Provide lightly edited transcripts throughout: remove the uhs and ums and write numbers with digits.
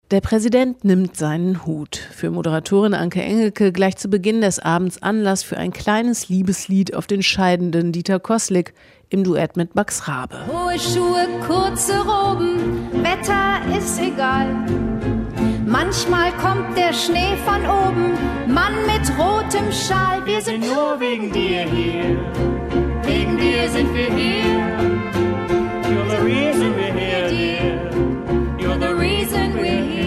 Der Präsident nimmt seinen Hut. Für Moderatorin Anke Engelke gleich zu Beginn des Abends Anlass für ein kleines Liebeslied auf den scheidenden Dieter Koßlik im Duett mit Max Rabe. Hohe Schuhe, kurze Roben, Wetter ist egal. Manchmal kommt der Schnee von oben, Mann mit rotem Schal. Wir sind nur wegen dir hier, wegen dir sind wir hier. You're the reason we're here, dear. You're the reason we're here.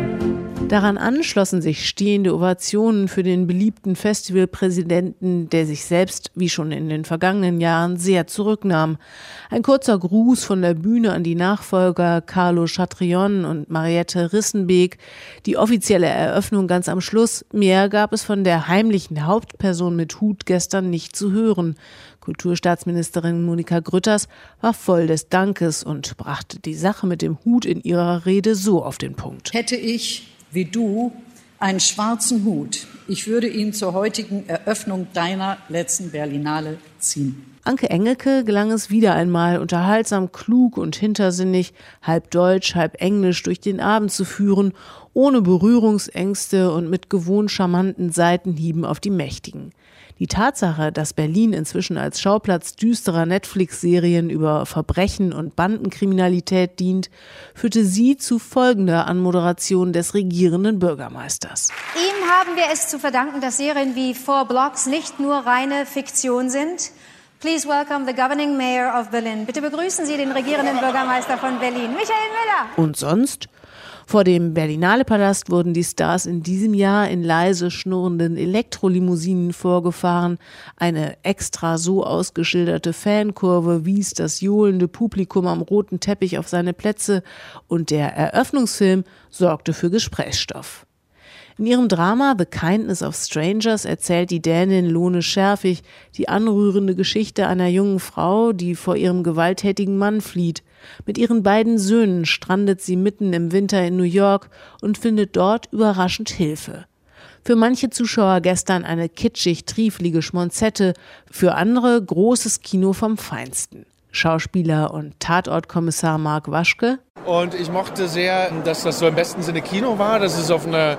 Daran anschlossen sich stehende Ovationen für den beliebten Festivalpräsidenten, der sich selbst, wie schon in den vergangenen Jahren, sehr zurücknahm. Ein kurzer Gruß von der Bühne an die Nachfolger Carlo Chatrion und Mariette Rissenbeek. Die offizielle Eröffnung ganz am Schluss. Mehr gab es von der heimlichen Hauptperson mit Hut gestern nicht zu hören. Kulturstaatsministerin Monika Grütters war voll des Dankes und brachte die Sache mit dem Hut in ihrer Rede so auf den Punkt. Hätte ich, wie du, einen schwarzen Hut, ich würde ihn zur heutigen Eröffnung deiner letzten Berlinale ziehen. Anke Engelke gelang es wieder einmal, unterhaltsam, klug und hintersinnig, halb Deutsch, halb Englisch durch den Abend zu führen, ohne Berührungsängste und mit gewohnt charmanten Seitenhieben auf die Mächtigen. Die Tatsache, dass Berlin inzwischen als Schauplatz düsterer Netflix-Serien über Verbrechen und Bandenkriminalität dient, führte sie zu folgender Anmoderation des regierenden Bürgermeisters. Ihm haben wir es zu verdanken, dass Serien wie Four Blocks nicht nur reine Fiktion sind. Please welcome the governing mayor of Berlin. Bitte begrüßen Sie den regierenden Bürgermeister von Berlin, Michael Müller. Und sonst? Vor dem Berlinale-Palast wurden die Stars in diesem Jahr in leise schnurrenden Elektrolimousinen vorgefahren. Eine extra so ausgeschilderte Fankurve wies das johlende Publikum am roten Teppich auf seine Plätze und der Eröffnungsfilm sorgte für Gesprächsstoff. In ihrem Drama The Kindness of Strangers erzählt die Dänin Lone Scherfig die anrührende Geschichte einer jungen Frau, die vor ihrem gewalttätigen Mann flieht. Mit ihren beiden Söhnen strandet sie mitten im Winter in New York und findet dort überraschend Hilfe. Für manche Zuschauer gestern eine kitschig-trieflige Schmonzette, für andere großes Kino vom Feinsten. Schauspieler und Tatortkommissar Mark Waschke. Und ich mochte sehr, dass das so im besten Sinne Kino war, dass es auf eine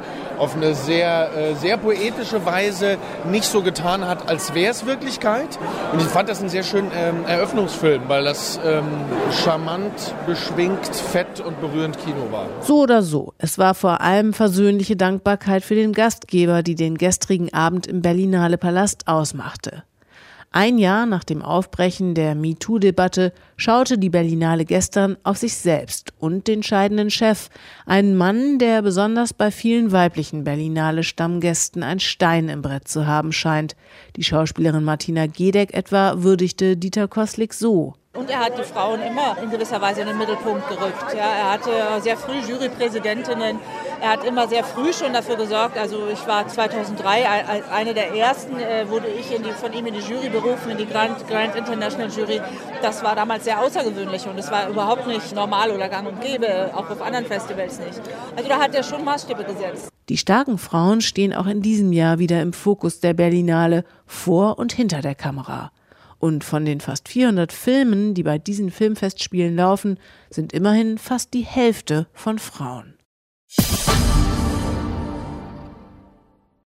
sehr poetische Weise nicht so getan hat, als wäre es Wirklichkeit. Und ich fand das einen sehr schönen Eröffnungsfilm, weil das charmant, beschwingt, fett und berührend Kino war. So oder so, es war vor allem versöhnliche Dankbarkeit für den Gastgeber, die den gestrigen Abend im Berlinale Palast ausmachte. Ein Jahr nach dem Aufbrechen der MeToo-Debatte schaute die Berlinale gestern auf sich selbst und den scheidenden Chef, einen Mann, der besonders bei vielen weiblichen Berlinale-Stammgästen ein Stein im Brett zu haben scheint. Die Schauspielerin Martina Gedeck etwa würdigte Dieter Koßlik so. Und er hat die Frauen immer in gewisser Weise in den Mittelpunkt gerückt. Ja, er hatte sehr früh Jurypräsidentinnen. Er hat immer sehr früh schon dafür gesorgt. Also ich war 2003 eine der ersten, wurde ich von ihm in die Jury berufen, in die Grand International Jury. Das war damals sehr außergewöhnlich und es war überhaupt nicht normal oder gang und gäbe, auch auf anderen Festivals nicht. Also da hat er schon Maßstäbe gesetzt. Die starken Frauen stehen auch in diesem Jahr wieder im Fokus der Berlinale, vor und hinter der Kamera. Und von den fast 400 Filmen, die bei diesen Filmfestspielen laufen, sind immerhin fast die Hälfte von Frauen.